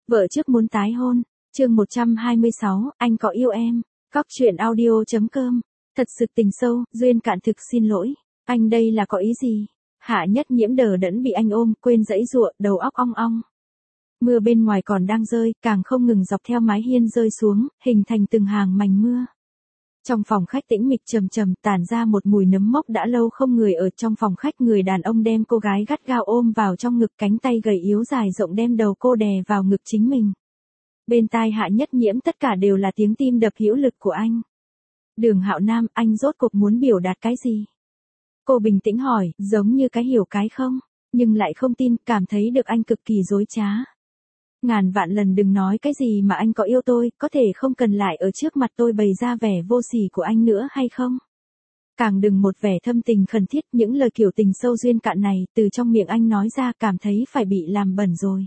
Vợ trước muốn tái hôn, chương 126, anh có yêu em. Cóc truyện audio.com. Thật sự tình sâu, duyên cạn thực xin lỗi. Anh đây là có ý gì? Hạ Nhất Nhiễm đờ đẫn bị anh ôm, quên giãy giụa, đầu óc ong ong. Mưa bên ngoài còn đang rơi, càng không ngừng dọc theo mái hiên rơi xuống, hình thành từng hàng mảnh mưa. Trong phòng khách tĩnh mịch trầm trầm, tản ra một mùi nấm mốc đã lâu không người ở trong phòng khách. Người đàn ông đem cô gái gắt gao ôm vào trong ngực, cánh tay gầy yếu dài rộng đem đầu cô đè vào ngực chính mình. Bên tai Hạ Nhất Nhiễm tất cả đều là tiếng tim đập hữu lực của anh. Đường Hạo Nam, anh rốt cuộc muốn biểu đạt cái gì? Cô bình tĩnh hỏi, giống như cái hiểu cái không, nhưng lại không tin, cảm thấy được anh cực kỳ dối trá. Ngàn vạn lần đừng nói cái gì mà anh có yêu tôi, có thể không cần lại ở trước mặt tôi bày ra vẻ vô sỉ của anh nữa hay không? Càng đừng một vẻ thâm tình khẩn thiết, những lời kiểu tình sâu duyên cạn này, từ trong miệng anh nói ra cảm thấy phải bị làm bẩn rồi.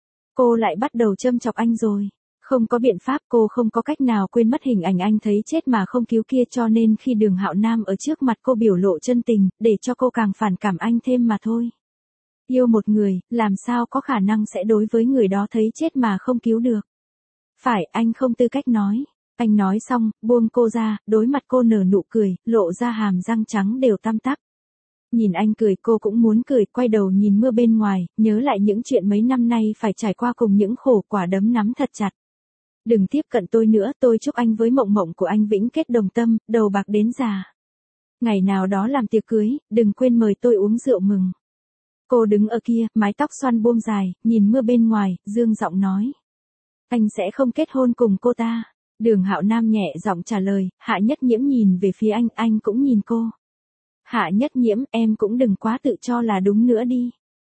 Cô lại bắt đầu châm chọc anh rồi. Không có biện pháp, cô không có cách nào quên mất hình ảnh anh thấy chết mà không cứu kia, cho nên khi Đường Hạo Nam ở trước mặt cô biểu lộ chân tình, để cho cô càng phản cảm anh thêm mà thôi. Yêu một người, làm sao có khả năng sẽ đối với người đó thấy chết mà không cứu được. Phải, anh không tư cách nói. Anh nói xong, buông cô ra, đối mặt cô nở nụ cười, lộ ra hàm răng trắng đều tăm tắp. Nhìn anh cười cô cũng muốn cười, quay đầu nhìn mưa bên ngoài, nhớ lại những chuyện mấy năm nay phải trải qua cùng những khổ quả đấm nắm thật chặt. Đừng tiếp cận tôi nữa, tôi chúc anh với mộng mộng của anh vĩnh kết đồng tâm, đầu bạc đến già. Ngày nào đó làm tiệc cưới, đừng quên mời tôi uống rượu mừng. Cô đứng ở kia, mái tóc xoăn buông dài, nhìn mưa bên ngoài, dương giọng nói. Anh sẽ không kết hôn cùng cô ta. Đường Hạo Nam nhẹ giọng trả lời. Hạ Nhất Nhiễm nhìn về phía anh cũng nhìn cô. Hạ Nhất Nhiễm, em cũng đừng quá tự cho là đúng nữa đi.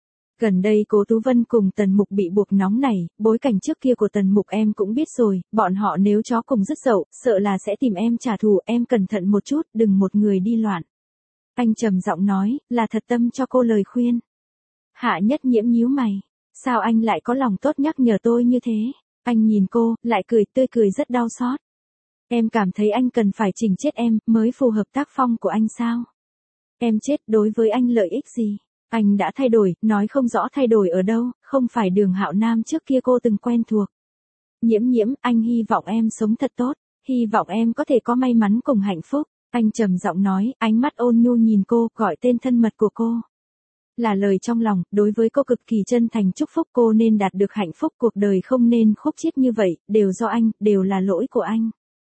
Gần đây Cố Tú Vân cùng Tần Mục bị buộc nóng nảy, bối cảnh trước kia của Tần Mục em cũng biết rồi, bọn họ nếu chó cùng dứt dậu, sợ là sẽ tìm em trả thù, em cẩn thận một chút, đừng một người đi loạn. Anh trầm giọng nói, là thật tâm cho cô lời khuyên. Hạ Nhất Nhiễm nhíu mày, sao anh lại có lòng tốt nhắc nhở tôi như thế? Anh nhìn cô, lại cười tươi cười rất đau xót. Em cảm thấy anh cần phải chỉnh chết em, mới phù hợp tác phong của anh sao? Em chết đối với anh lợi ích gì? Anh đã thay đổi, nói không rõ thay đổi ở đâu, không phải Đường Hạo Nam trước kia cô từng quen thuộc. Nhiễm Nhiễm, anh hy vọng em sống thật tốt, hy vọng em có thể có may mắn cùng hạnh phúc. Anh trầm giọng nói, ánh mắt ôn nhu nhìn cô, gọi tên thân mật của cô. Là lời trong lòng, đối với cô cực kỳ chân thành chúc phúc cô nên đạt được hạnh phúc, cuộc đời không nên khúc chiết như vậy, đều do anh, đều là lỗi của anh.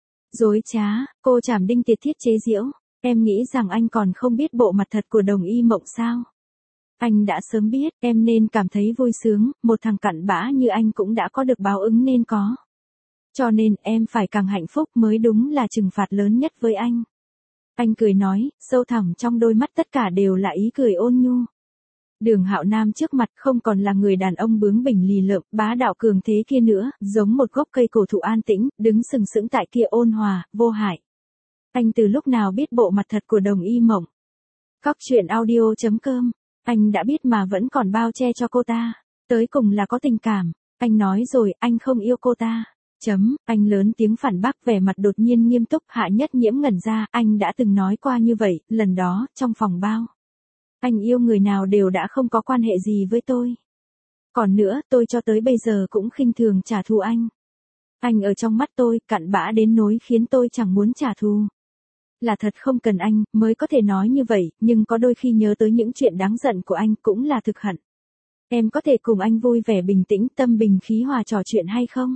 Dối trá, cô chảm đinh tiệt thiết chế giễu, em nghĩ rằng anh còn không biết bộ mặt thật của Đồng Y Mộng sao? Anh đã sớm biết, em nên cảm thấy vui sướng, một thằng cặn bã như anh cũng đã có được báo ứng nên có. Cho nên em phải càng hạnh phúc mới đúng là trừng phạt lớn nhất với anh. Anh cười nói, sâu thẳm trong đôi mắt tất cả đều là ý cười ôn nhu. Đường Hạo Nam trước mặt không còn là người đàn ông bướng bỉnh lì lợm, bá đạo cường thế kia nữa, giống một gốc cây cổ thụ an tĩnh, đứng sừng sững tại kia ôn hòa, vô hại. Anh từ lúc nào biết bộ mặt thật của Đồng Y Mộng? Cóc truyện audio.com. Anh đã biết mà vẫn còn bao che cho cô ta. Tới cùng là có tình cảm. Anh nói rồi, anh không yêu cô ta. Anh lớn tiếng phản bác, vẻ mặt đột nhiên nghiêm túc. Hạ Nhất Nhiễm ngẩn ra, anh đã từng nói qua như vậy, lần đó, trong phòng bao. Anh yêu người nào đều đã không có quan hệ gì với tôi. Còn nữa, tôi cho tới bây giờ cũng khinh thường trả thù anh. Anh ở trong mắt tôi, cặn bã đến nỗi khiến tôi chẳng muốn trả thù. Là thật không cần anh, mới có thể nói như vậy, nhưng có đôi khi nhớ tới những chuyện đáng giận của anh cũng là thực hận. Em có thể cùng anh vui vẻ bình tĩnh, tâm bình khí hòa trò chuyện hay không?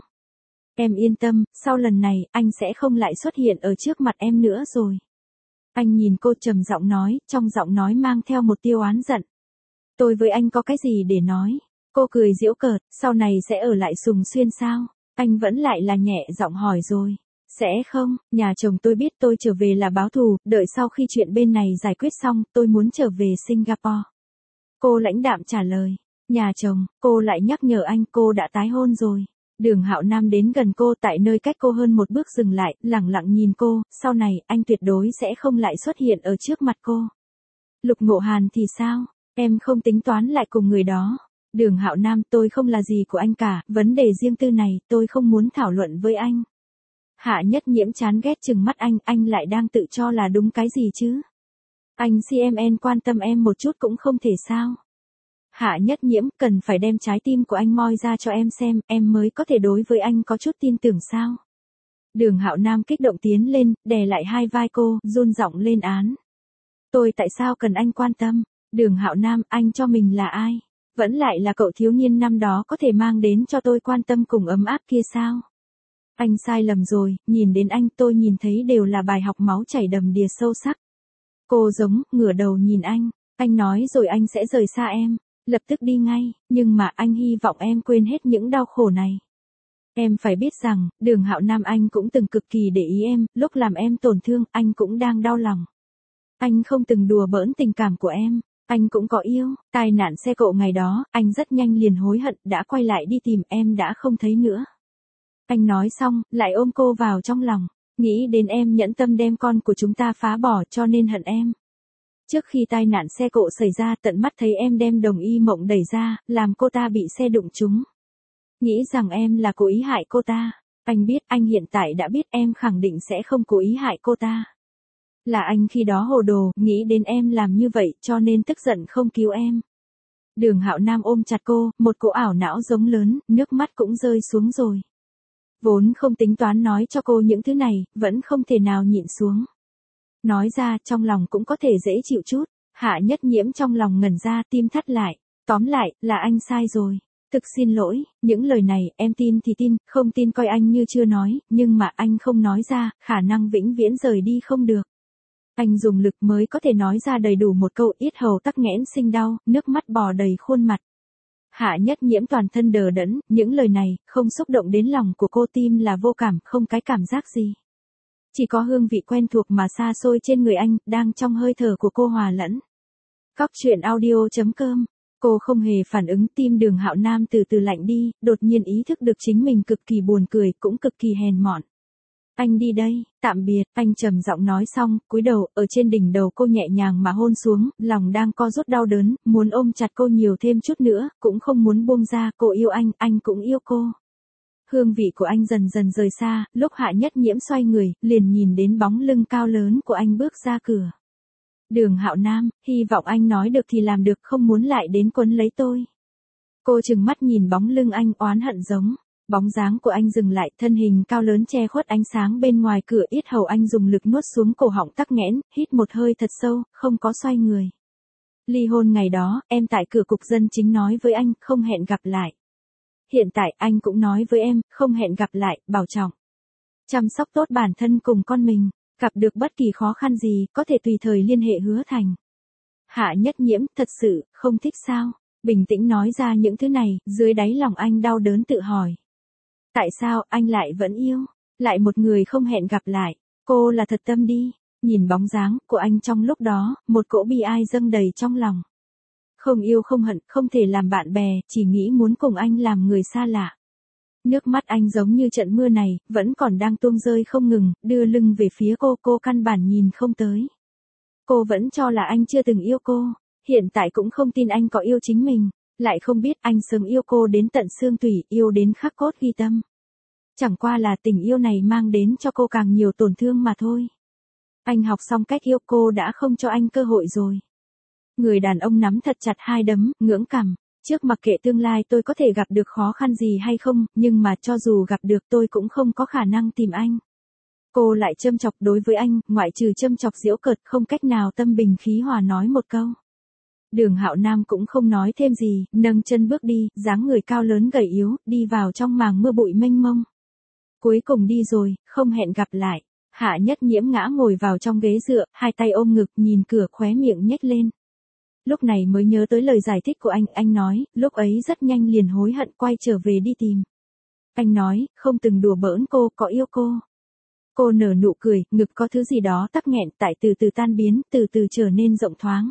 Em yên tâm, sau lần này, anh sẽ không lại xuất hiện ở trước mặt em nữa rồi. Anh nhìn cô trầm giọng nói, trong giọng nói mang theo một tia oán giận. Tôi với anh có cái gì để nói? Cô cười giễu cợt, sau này sẽ ở lại Sùng Xuyên sao? Anh vẫn lại là nhẹ giọng hỏi rồi. Sẽ không, nhà chồng tôi biết tôi trở về là báo thù, đợi sau khi chuyện bên này giải quyết xong, tôi muốn trở về Singapore. Cô lãnh đạm trả lời. Nhà chồng, cô lại nhắc nhở anh cô đã tái hôn rồi. Đường Hạo Nam đến gần cô tại nơi cách cô hơn một bước dừng lại, lẳng lặng nhìn cô, sau này, anh tuyệt đối sẽ không lại xuất hiện ở trước mặt cô. Lục Ngộ Hàn thì sao? Em không tính toán lại cùng người đó. Đường Hạo Nam, tôi không là gì của anh cả, vấn đề riêng tư này, tôi không muốn thảo luận với anh. Hạ Nhất Nhiễm chán ghét chừng mắt anh lại đang tự cho là đúng cái gì chứ? Anh CMN quan tâm em một chút cũng không thể sao? Hạ Nhất Nhiễm, cần phải đem trái tim của anh moi ra cho em xem, em mới có thể đối với anh có chút tin tưởng sao. Đường Hạo Nam kích động tiến lên, đè lại hai vai cô, run giọng lên án. Tôi tại sao cần anh quan tâm? Đường Hạo Nam, anh cho mình là ai? Vẫn lại là cậu thiếu niên năm đó có thể mang đến cho tôi quan tâm cùng ấm áp kia sao? Anh sai lầm rồi, nhìn đến anh tôi nhìn thấy đều là bài học máu chảy đầm đìa sâu sắc. Cô giống, ngửa đầu nhìn anh nói rồi anh sẽ rời xa em, lập tức đi ngay, nhưng mà anh hy vọng em quên hết những đau khổ này. Em phải biết rằng, Đường Hạo Nam anh cũng từng cực kỳ để ý em, lúc làm em tổn thương, anh cũng đang đau lòng. Anh không từng đùa bỡn tình cảm của em, anh cũng có yêu, tai nạn xe cộ ngày đó, anh rất nhanh liền hối hận, đã quay lại đi tìm em đã không thấy nữa. Anh nói xong, lại ôm cô vào trong lòng, nghĩ đến em nhẫn tâm đem con của chúng ta phá bỏ cho nên hận em. Trước khi tai nạn xe cộ xảy ra tận mắt thấy em đem Đồng Y Mộng đẩy ra, làm cô ta bị xe đụng trúng. Nghĩ rằng em là cố ý hại cô ta. Anh biết, anh hiện tại đã biết em khẳng định sẽ không cố ý hại cô ta. Là anh khi đó hồ đồ, nghĩ đến em làm như vậy cho nên tức giận không cứu em. Đường Hạo Nam ôm chặt cô, một cỗ ảo não giống lớn, nước mắt cũng rơi xuống rồi. Vốn không tính toán nói cho cô những thứ này, vẫn không thể nào nhịn xuống. Nói ra trong lòng cũng có thể dễ chịu chút. Hạ Nhất Nhiễm trong lòng ngẩn ra, tim thắt lại. Tóm lại, là anh sai rồi. Thực xin lỗi, những lời này em tin thì tin, không tin coi anh như chưa nói, nhưng mà anh không nói ra, khả năng vĩnh viễn rời đi không được. Anh dùng lực mới có thể nói ra đầy đủ một câu, yết hầu tắc nghẽn sinh đau, nước mắt bò đầy khuôn mặt. Hạ Nhất Nhiễm toàn thân đờ đẫn, những lời này không xúc động đến lòng của cô, tim là vô cảm, không cái cảm giác gì. Chỉ có hương vị quen thuộc mà xa xôi trên người anh, đang trong hơi thở của cô hòa lẫn. Cóc truyện audio.com. Cô không hề phản ứng, tim Đường Hạo Nam từ từ lạnh đi, đột nhiên ý thức được chính mình cực kỳ buồn cười, cũng cực kỳ hèn mọn. Anh đi đây, tạm biệt, anh trầm giọng nói xong, cúi đầu, ở trên đỉnh đầu cô nhẹ nhàng mà hôn xuống, lòng đang co rút đau đớn, muốn ôm chặt cô nhiều thêm chút nữa, cũng không muốn buông ra, cô yêu anh cũng yêu cô. Hương vị của anh dần dần rời xa, lúc Hạ Nhất Nhiễm xoay người, liền nhìn đến bóng lưng cao lớn của anh bước ra cửa. Đường Hạo Nam, hy vọng anh nói được thì làm được, không muốn lại đến quấn lấy tôi. Cô trừng mắt nhìn bóng lưng anh oán hận giống. Bóng dáng của anh dừng lại, thân hình cao lớn che khuất ánh sáng bên ngoài cửa, yết hầu anh dùng lực nuốt xuống cổ họng tắc nghẽn, hít một hơi thật sâu, không có xoay người. Ly hôn ngày đó, em tại cửa cục dân chính nói với anh, không hẹn gặp lại. Hiện tại anh cũng nói với em, không hẹn gặp lại, bảo trọng. Chăm sóc tốt bản thân cùng con mình, gặp được bất kỳ khó khăn gì, có thể tùy thời liên hệ Hứa Thành. Hạ Nhất Nhiễm, thật sự, không thích sao? Bình tĩnh nói ra những thứ này, dưới đáy lòng anh đau đớn tự hỏi. Tại sao anh lại vẫn yêu? Lại một người không hẹn gặp lại. Cô là thật tâm đi. Nhìn bóng dáng của anh trong lúc đó, một cỗ bi ai dâng đầy trong lòng. Không yêu không hận, không thể làm bạn bè, chỉ nghĩ muốn cùng anh làm người xa lạ. Nước mắt anh giống như trận mưa này, vẫn còn đang tuôn rơi không ngừng, đưa lưng về phía cô căn bản nhìn không tới. Cô vẫn cho là anh chưa từng yêu cô, hiện tại cũng không tin anh có yêu chính mình, lại không biết anh sớm yêu cô đến tận xương tủy, yêu đến khắc cốt ghi tâm. Chẳng qua là tình yêu này mang đến cho cô càng nhiều tổn thương mà thôi. Anh học xong cách yêu cô đã không cho anh cơ hội rồi. Người đàn ông nắm thật chặt hai đấm, ngưỡng cằm. Trước mặc kệ tương lai tôi có thể gặp được khó khăn gì hay không, nhưng mà cho dù gặp được tôi cũng không có khả năng tìm anh. Cô lại châm chọc đối với anh, ngoại trừ châm chọc giễu cợt, không cách nào tâm bình khí hòa nói một câu. Đường Hạo Nam cũng không nói thêm gì, nâng chân bước đi, dáng người cao lớn gầy yếu, đi vào trong màng mưa bụi mênh mông. Cuối cùng đi rồi, không hẹn gặp lại. Hạ Nhất Nhiễm ngã ngồi vào trong ghế dựa, hai tay ôm ngực, nhìn cửa, khóe miệng nhếch lên. Lúc này mới nhớ tới lời giải thích của anh nói, lúc ấy rất nhanh liền hối hận quay trở về đi tìm. Anh nói, không từng đùa bỡn cô, có yêu cô. Cô nở nụ cười, ngực có thứ gì đó tắc nghẹn, tại từ từ tan biến, từ từ trở nên rộng thoáng.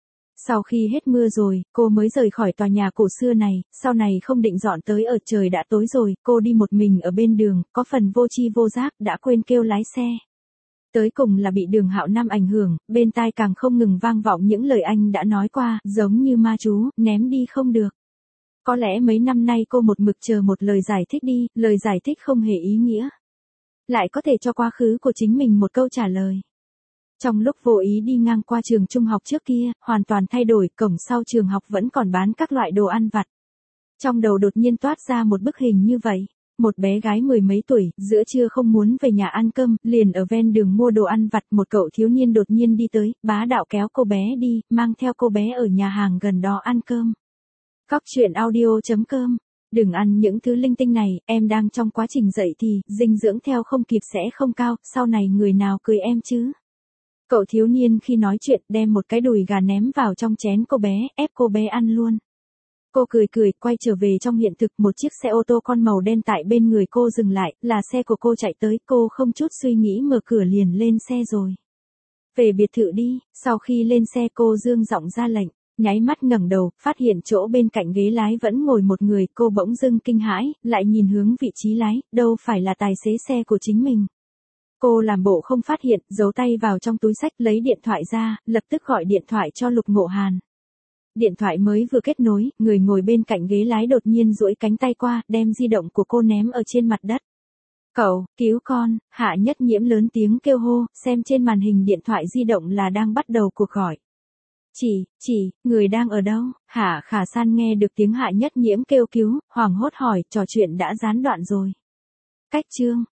Sau khi hết mưa rồi, cô mới rời khỏi tòa nhà cổ xưa này, sau này không định dọn tới ở, trời đã tối rồi, cô đi một mình ở bên đường, có phần vô tri vô giác, đã quên kêu lái xe. Tới cùng là bị Đường Hạo Nam ảnh hưởng, bên tai càng không ngừng vang vọng những lời anh đã nói qua, giống như ma chú, ném đi không được. Có lẽ mấy năm nay cô một mực chờ một lời giải thích đi, lời giải thích không hề ý nghĩa. Lại có thể cho quá khứ của chính mình một câu trả lời. Trong lúc vô ý đi ngang qua trường trung học trước kia, hoàn toàn thay đổi, cổng sau trường học vẫn còn bán các loại đồ ăn vặt. Trong đầu đột nhiên toát ra một bức hình như vậy. Một bé gái mười mấy tuổi, giữa trưa không muốn về nhà ăn cơm, liền ở ven đường mua đồ ăn vặt. Một cậu thiếu niên đột nhiên đi tới, bá đạo kéo cô bé đi, mang theo cô bé ở nhà hàng gần đó ăn cơm. Cóc truyện audio.com. Đừng ăn những thứ linh tinh này, em đang trong quá trình dậy thì, dinh dưỡng theo không kịp sẽ không cao, sau này người nào cười em chứ. Cậu thiếu niên khi nói chuyện đem một cái đùi gà ném vào trong chén cô bé, ép cô bé ăn luôn. Cô cười cười, quay trở về trong hiện thực, một chiếc xe ô tô con màu đen tại bên người cô dừng lại, là xe của cô chạy tới, cô không chút suy nghĩ mở cửa liền lên xe rồi. Về biệt thự đi, sau khi lên xe cô dương giọng ra lệnh, nháy mắt ngẩng đầu, phát hiện chỗ bên cạnh ghế lái vẫn ngồi một người, cô bỗng dưng kinh hãi, lại nhìn hướng vị trí lái, đâu phải là tài xế xe của chính mình. Cô làm bộ không phát hiện, giấu tay vào trong túi xách lấy điện thoại ra, lập tức gọi điện thoại cho Lục Ngộ Hàn. Điện thoại mới vừa kết nối, người ngồi bên cạnh ghế lái đột nhiên duỗi cánh tay qua, đem di động của cô ném ở trên mặt đất. Cậu, cứu con, Hạ Nhất Nhiễm lớn tiếng kêu hô, xem trên màn hình điện thoại di động là đang bắt đầu cuộc gọi. Người đang ở đâu? Hạ Khả San nghe được tiếng Hạ Nhất Nhiễm kêu cứu, hoảng hốt hỏi, trò chuyện đã gián đoạn rồi. Cách chương